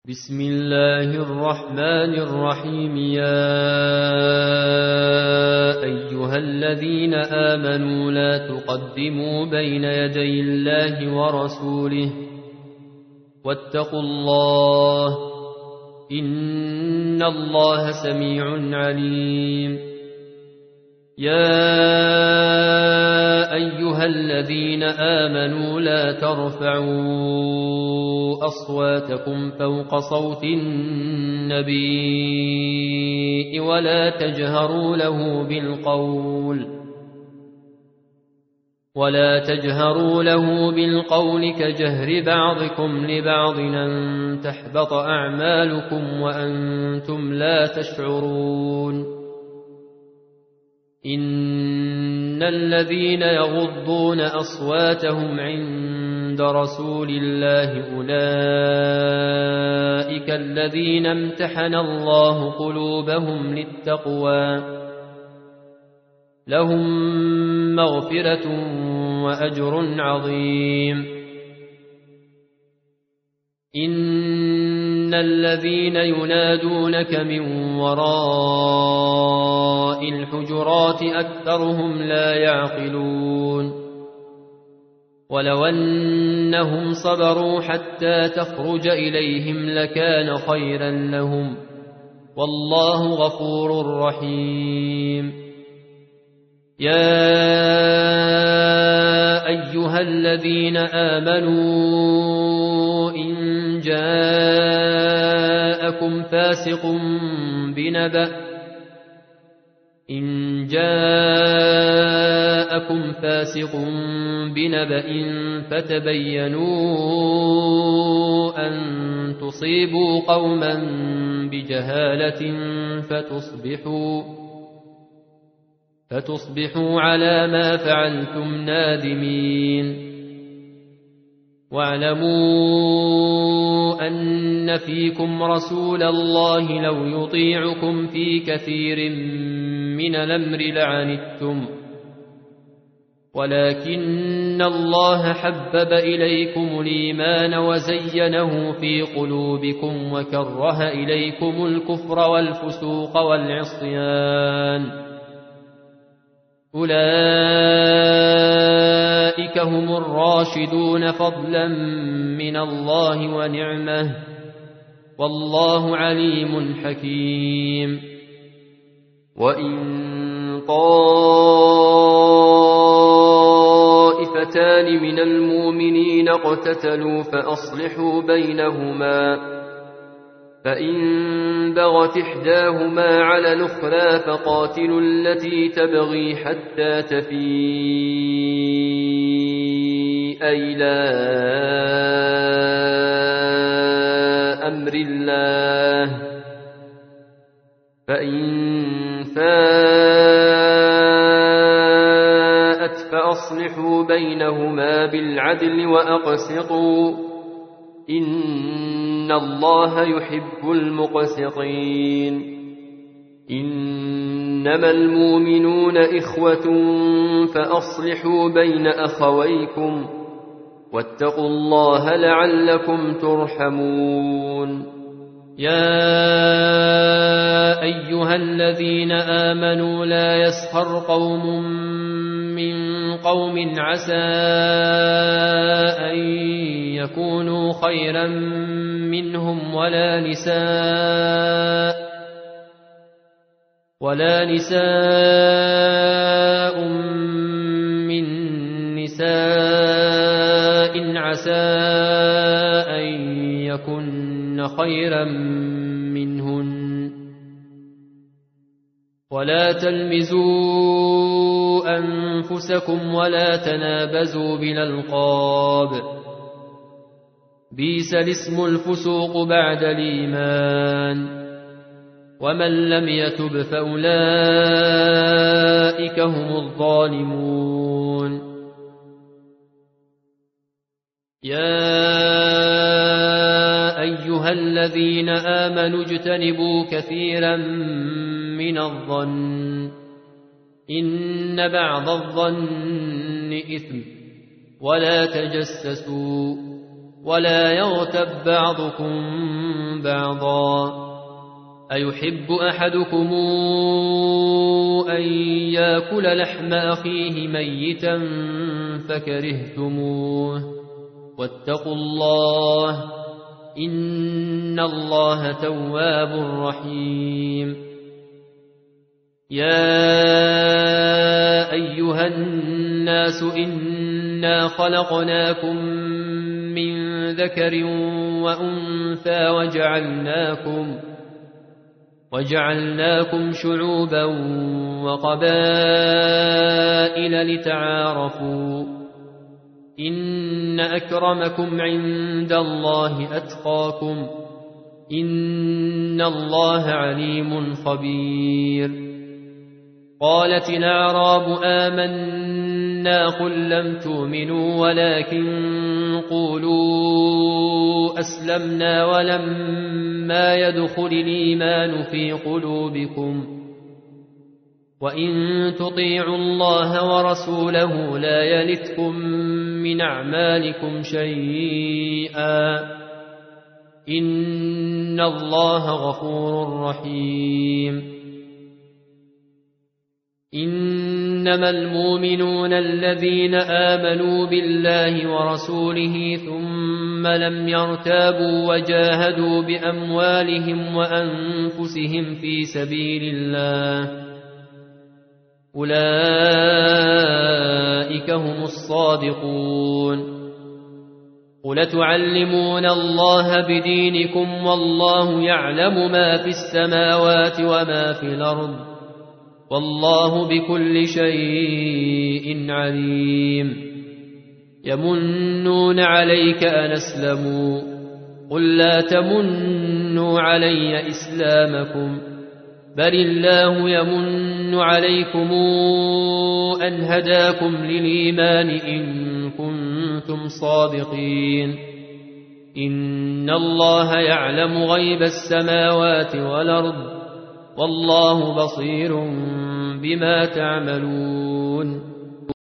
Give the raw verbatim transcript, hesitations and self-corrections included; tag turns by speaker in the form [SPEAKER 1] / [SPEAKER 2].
[SPEAKER 1] بسم الله الرحمن الرحيم. يا أيها الذين آمنوا لا تقدموا بين يدي الله ورسوله واتقوا الله إن الله سميع عليم. يا أيها الذين آمنوا لا ترفعوا أصواتكم فوق صوت النبي ولا تجهروا له بالقول ولا تجهروا له بالقول كجهر بعضكم لبعض أن تحبط أعمالكم وأنتم لا تشعرون. إن الذين يغضون أصواتهم عند رسول الله أولئك الذين امتحن الله قلوبهم للتقوى لهم مغفرة وأجر عظيم. إن الذين ينادونك من وراء الحجرات أكثرهم لا يعقلون. ولو أنهم صبروا حتى تخرج إليهم لكان خيرا لهم والله غفور رحيم. يا أيها الذين آمنوا إن جاءكم فاسق بنبأ إن جاءكم فاسق بنبأ فتبينوا أن تصيبوا قوما بجهالة فتصبحوا فتصبحوا على ما فعلتم نادمين. واعلموا أن فيكم رسول الله لو يطيعكم في كثير من الأمر لعنتم ولكن الله حبب إليكم الإيمان وزينه في قلوبكم وكره إليكم الكفر والفسوق والعصيان أولئك هم الراشدون فضلا من الله ونعمه والله عليم حكيم. وإن طائفتان من المؤمنين اقتتلوا فأصلحوا بينهما فإن بغت إحداهما على الأخرى فقاتلوا التي تبغي حتى تفيء إلى أمر الله فإن فاءت فأصلحوا بينهما بالعدل وأقسطوا إن الله يحب المقسطين. إنما المؤمنون إخوة فأصلحوا بين أخويكم واتقوا الله لعلكم ترحمون. يا أيها الذين آمنوا لا يسخر قوم من قوم عسى أن يكونوا خيرا منهم ولا نساء ولا نساء من نساء عسى أن يكن خيرا منهن ولا تلمزوا أنفسكم ولا تنابزوا بالألقاب بئس الاسم الفسوق بعد الإيمان ومن لم يتب فأولئك هم الظالمون. يا أيها الذين آمنوا اجتنبوا كثيرا من الظن إن بعض الظن إثم ولا تجسسوا ولا يغتب بعضكم بعضا أيحب أحدكم أن يأكل لحم أخيه ميتا فكرهتموه واتقوا الله إن الله تواب رحيم يا أيها الناس إنا خلقناكم من ذكر وأنثى وجعلناكم وجعلناكم شعوبا وقبائل لتعارفوا إن أكرمكم عند الله أتقاكم إن الله عليم خبير قالت الأعراب آمنا قل لم تؤمنوا ولكن قولوا أسلمنا ولما يدخل الإيمان في قلوبكم وإن تطيعوا الله ورسوله لا يلتكم من أعمالكم شيئا إن الله غفور رحيم إنما المؤمنون الذين آمنوا بالله ورسوله ثم لم يرتابوا وجاهدوا بأموالهم وأنفسهم في سبيل الله أولئك هم الصادقون قل تعلمون الله بدينكم والله يعلم ما في السماوات وما في الأرض والله بكل شيء عليم يمنون عليك أن أسلموا قل لا تمنوا علي إسلامكم بل الله يمن عليكم أن هداكم للإيمان إن كنتم صادقين إن الله يعلم غيب السماوات والأرض والله بصير بما تعملون